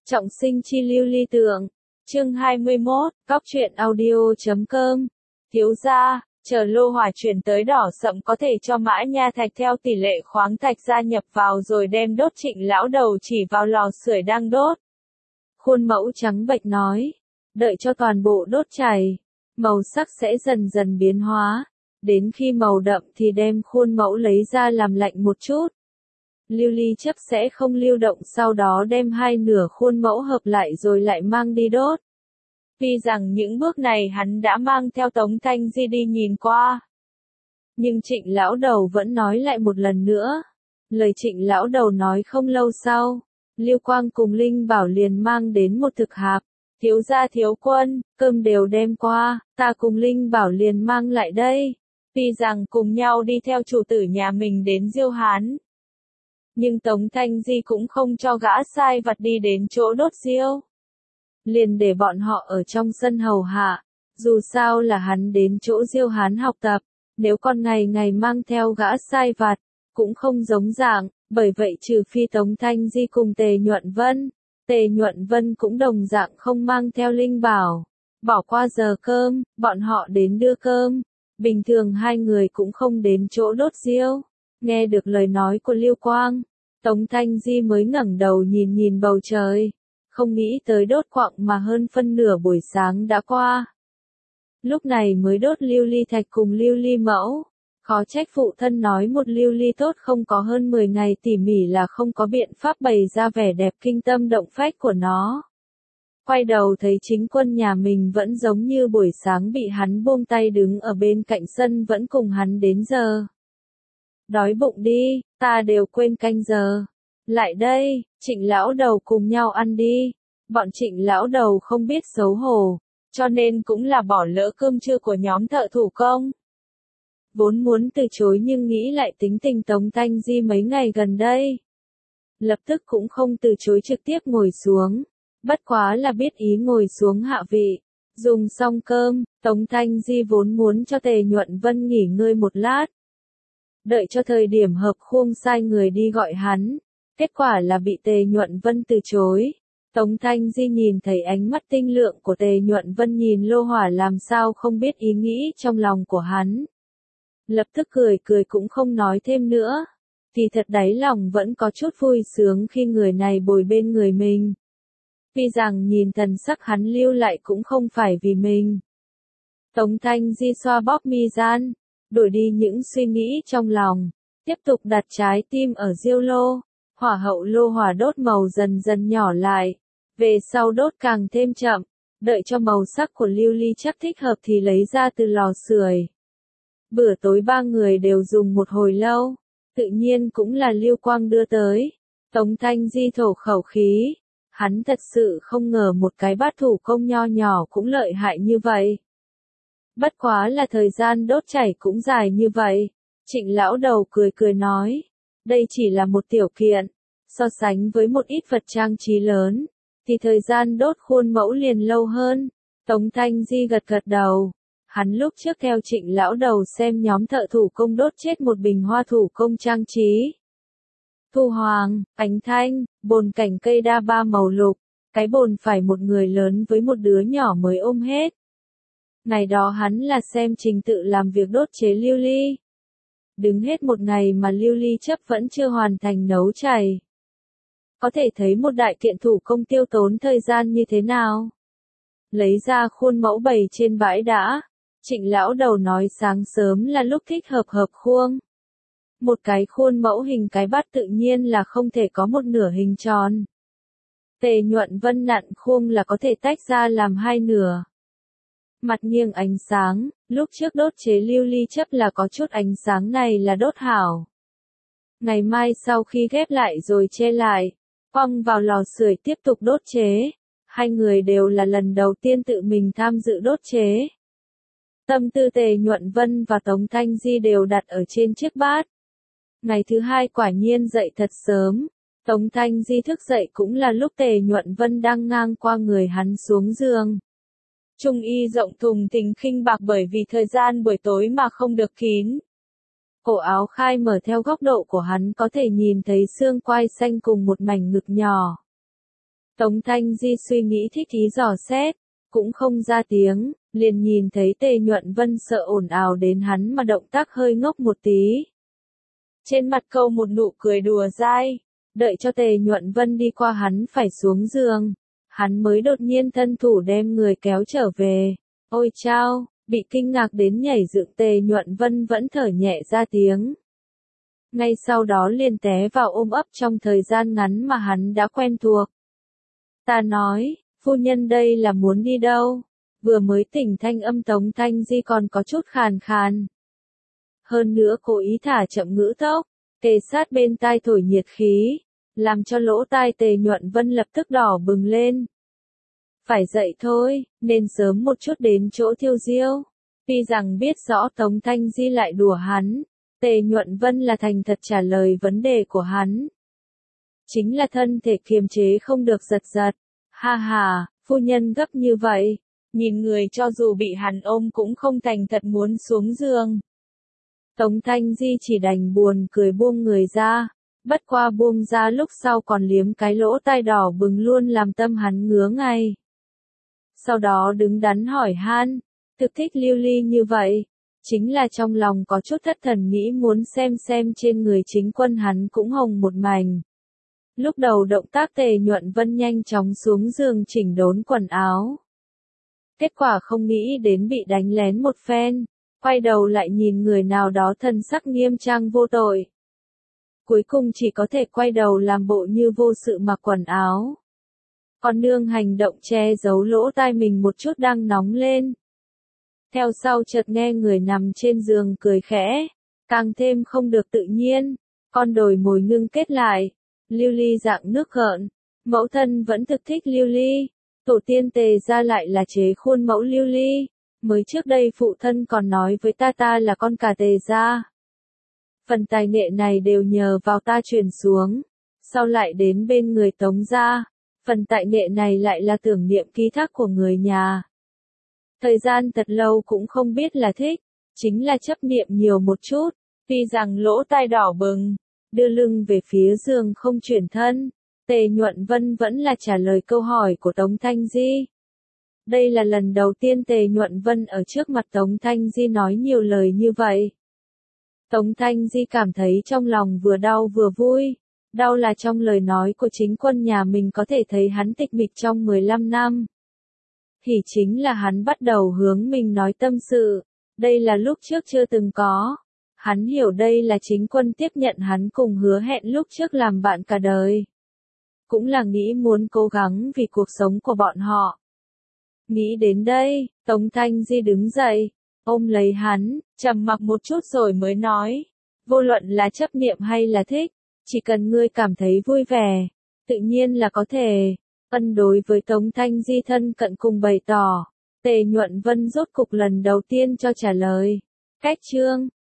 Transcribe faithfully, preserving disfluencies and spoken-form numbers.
Trọng sinh chi lưu ly tượng. Chương hai mươi mốt, Cóc truyện audio chấm com. Thiếu gia, chờ lô hỏa chuyển tới đỏ sậm có thể cho Mã Nha Thạch theo tỷ lệ khoáng thạch gia nhập vào rồi đem đốt. Trịnh lão đầu chỉ vào lò sưởi đang đốt. Khuôn mẫu trắng bệch nói, đợi cho toàn bộ đốt chảy, màu sắc sẽ dần dần biến hóa, đến khi màu đậm thì đem khuôn mẫu lấy ra làm lạnh một chút. Lưu ly chấp sẽ không lưu động, sau đó đem hai nửa khuôn mẫu hợp lại rồi lại mang đi đốt. Tuy rằng những bước này hắn đã mang theo Tống Thanh Di đi nhìn qua, nhưng Trịnh lão đầu vẫn nói lại một lần nữa. Lời Trịnh lão đầu nói không lâu sau, Lưu Quang cùng Linh Bảo liền mang đến một thực hạp. Thiếu gia thiếu quân, cơm đều đem qua, ta cùng Linh Bảo liền mang lại đây. Tuy rằng cùng nhau đi theo chủ tử nhà mình đến Diêu Hán, nhưng Tống Thanh Di cũng không cho gã sai vặt đi đến chỗ đốt diêu. Liền để bọn họ ở trong sân hầu hạ, dù sao là hắn đến chỗ Diêu Hán học tập, nếu con ngày ngày mang theo gã sai vặt, cũng không giống dạng, bởi vậy trừ phi Tống Thanh Di cùng Tề Nhuận Vân, Tề Nhuận Vân cũng đồng dạng không mang theo Linh Bảo. Bỏ qua giờ cơm, bọn họ đến đưa cơm, bình thường hai người cũng không đến chỗ đốt diêu. Nghe được lời nói của Lưu Quang, Tống Thanh Di mới ngẩng đầu nhìn nhìn bầu trời, không nghĩ tới đốt quặng mà hơn phân nửa buổi sáng đã qua. Lúc này mới đốt lưu ly thạch cùng lưu ly mẫu, khó trách phụ thân nói một lưu ly tốt không có hơn mười ngày tỉ mỉ là không có biện pháp bày ra vẻ đẹp kinh tâm động phách của nó. Quay đầu thấy chính quân nhà mình vẫn giống như buổi sáng bị hắn buông tay đứng ở bên cạnh sân vẫn cùng hắn đến giờ. Đói bụng đi, ta đều quên canh giờ. Lại đây, Trịnh lão đầu cùng nhau ăn đi. Bọn Trịnh lão đầu không biết xấu hổ, cho nên cũng là bỏ lỡ cơm trưa của nhóm thợ thủ công. Vốn muốn từ chối nhưng nghĩ lại tính tình Tống Thanh Di mấy ngày gần đây, lập tức cũng không từ chối, trực tiếp ngồi xuống. Bất quá là biết ý ngồi xuống hạ vị. Dùng xong cơm, Tống Thanh Di vốn muốn cho Tề Nhuận Vân nghỉ ngơi một lát, đợi cho thời điểm hợp khuôn sai người đi gọi hắn. Kết quả là bị Tề Nhuận Vân từ chối. Tống Thanh Di nhìn thấy ánh mắt tinh lượng của Tề Nhuận Vân nhìn lô hỏa làm sao không biết ý nghĩ trong lòng của hắn. Lập tức cười cười cũng không nói thêm nữa. Kỳ thật đáy lòng vẫn có chút vui sướng khi người này bồi bên người mình. Tuy rằng nhìn thần sắc hắn lưu lại cũng không phải vì mình. Tống Thanh Di xoa bóp mi gian, đổi đi những suy nghĩ trong lòng, tiếp tục đặt trái tim ở diêu lô. Hỏa hậu lô hỏa đốt màu dần dần nhỏ lại, về sau đốt càng thêm chậm, đợi cho màu sắc của lưu ly chắc thích hợp thì lấy ra từ lò sưởi. Bữa tối ba người đều dùng một hồi lâu, tự nhiên cũng là Lưu Quang đưa tới. Tống Thanh Di thổ khẩu khí, hắn thật sự không ngờ một cái bát thủ công nho nhỏ cũng lợi hại như vậy. Bất quá là thời gian đốt chảy cũng dài như vậy. Trịnh lão đầu cười cười nói, đây chỉ là một tiểu kiện, so sánh với một ít vật trang trí lớn, thì thời gian đốt khuôn mẫu liền lâu hơn. Tống Thanh Di gật gật đầu, hắn lúc trước theo Trịnh lão đầu xem nhóm thợ thủ công đốt chết một bình hoa thủ công trang trí. Thu hoàng, ánh thanh, bồn cảnh cây đa ba màu lục, cái bồn phải một người lớn với một đứa nhỏ mới ôm hết. Ngày đó hắn là xem trình tự làm việc đốt chế lưu ly. Đứng hết một ngày mà lưu ly chấp vẫn chưa hoàn thành nấu chảy. Có thể thấy một đại kiện thủ công tiêu tốn thời gian như thế nào. Lấy ra khuôn mẫu bày trên bãi đã. Trịnh lão đầu nói sáng sớm là lúc thích hợp hợp khuôn. Một cái khuôn mẫu hình cái bát tự nhiên là không thể có một nửa hình tròn. Tề Nhuận Vân nặn khuôn là có thể tách ra làm hai nửa. Mặt nghiêng ánh sáng, lúc trước đốt chế lưu ly chấp là có chút ánh sáng này là đốt hảo. Ngày mai sau khi ghép lại rồi che lại, quăng vào lò sưởi tiếp tục đốt chế. Hai người đều là lần đầu tiên tự mình tham dự đốt chế. Tâm tư Tề Nhuận Vân và Tống Thanh Di đều đặt ở trên chiếc bát. Ngày thứ hai quả nhiên dậy thật sớm. Tống Thanh Di thức dậy cũng là lúc Tề Nhuận Vân đang ngang qua người hắn xuống giường. Trung y rộng thùng thình khinh bạc bởi vì thời gian buổi tối mà không được kín. Cổ áo khai mở theo góc độ của hắn có thể nhìn thấy xương quai xanh cùng một mảnh ngực nhỏ. Tống Thanh Di suy nghĩ thích ý dò xét, cũng không ra tiếng, liền nhìn thấy Tề Nhuận Vân sợ ồn ào đến hắn mà động tác hơi ngốc một tí. Trên mặt câu một nụ cười đùa dai, đợi cho Tề Nhuận Vân đi qua hắn phải xuống giường, hắn mới đột nhiên thân thủ đem người kéo trở về. Ôi chao, bị kinh ngạc đến nhảy dựng Tề Nhuận Vân vẫn thở nhẹ ra tiếng. Ngay sau đó liền té vào ôm ấp trong thời gian ngắn mà hắn đã quen thuộc. Ta nói, phu nhân đây là muốn đi đâu? Vừa mới tỉnh thanh âm Tống Thanh Di còn có chút khàn khàn. Hơn nữa cố ý thả chậm ngữ tốc, kề sát bên tai thổi nhiệt khí, làm cho lỗ tai Tề Nhuận Vân lập tức đỏ bừng lên. Phải dậy thôi, nên sớm một chút đến chỗ Thiêu Diêu. Tuy rằng biết rõ Tống Thanh Di lại đùa hắn, Tề Nhuận Vân là thành thật trả lời vấn đề của hắn. Chính là thân thể kiềm chế không được giật giật. Ha ha, phu nhân gấp như vậy, nhìn người cho dù bị hắn ôm cũng không thành thật muốn xuống giường. Tống Thanh Di chỉ đành buồn cười buông người ra, bất qua buông ra lúc sau còn liếm cái lỗ tai đỏ bừng luôn làm tâm hắn ngứa ngay. Sau đó đứng đắn hỏi han, thực thích Lưu Ly như vậy, chính là trong lòng có chút thất thần nghĩ muốn xem xem trên người chính quân hắn cũng hồng một mảnh. Lúc đầu động tác Tề Nhuận Vân nhanh chóng xuống giường chỉnh đốn quần áo. Kết quả không nghĩ đến bị đánh lén một phen, quay đầu lại nhìn người nào đó thân sắc nghiêm trang vô tội. Cuối cùng chỉ có thể quay đầu làm bộ như vô sự mặc quần áo. Còn nương hành động che giấu lỗ tai mình một chút đang nóng lên. Theo sau chợt nghe người nằm trên giường cười khẽ, càng thêm không được tự nhiên, con đồi mồi ngưng kết lại. Lưu Ly dạng nước gợn, mẫu thân vẫn thực thích Lưu Ly, tổ tiên Tề gia lại là chế khuôn mẫu Lưu Ly, mới trước đây phụ thân còn nói với ta ta là con cả Tề gia. Phần tài nghệ này đều nhờ vào ta truyền xuống, sau lại đến bên người Tống gia, phần tài nghệ này lại là tưởng niệm ký thác của người nhà. Thời gian thật lâu cũng không biết là thích, chính là chấp niệm nhiều một chút, tuy rằng lỗ tai đỏ bừng. Đưa lưng về phía giường không chuyển thân, Tề Nhuận Vân vẫn là trả lời câu hỏi của Tống Thanh Di. Đây là lần đầu tiên Tề Nhuận Vân ở trước mặt Tống Thanh Di nói nhiều lời như vậy. Tống Thanh Di cảm thấy trong lòng vừa đau vừa vui, đau là trong lời nói của chính quân nhà mình có thể thấy hắn tịch mịch trong mười lăm năm. Thì chính là hắn bắt đầu hướng mình nói tâm sự, đây là lúc trước chưa từng có. Hắn hiểu đây là chính quân tiếp nhận hắn cùng hứa hẹn lúc trước làm bạn cả đời. Cũng là nghĩ muốn cố gắng vì cuộc sống của bọn họ. Nghĩ đến đây, Tống Thanh Di đứng dậy, ôm lấy hắn, trầm mặc một chút rồi mới nói. Vô luận là chấp niệm hay là thích, chỉ cần ngươi cảm thấy vui vẻ, tự nhiên là có thể. Ân đối với Tống Thanh Di thân cận cùng bày tỏ, Tề Nhuận Vân rốt cục lần đầu tiên cho trả lời. Cách chương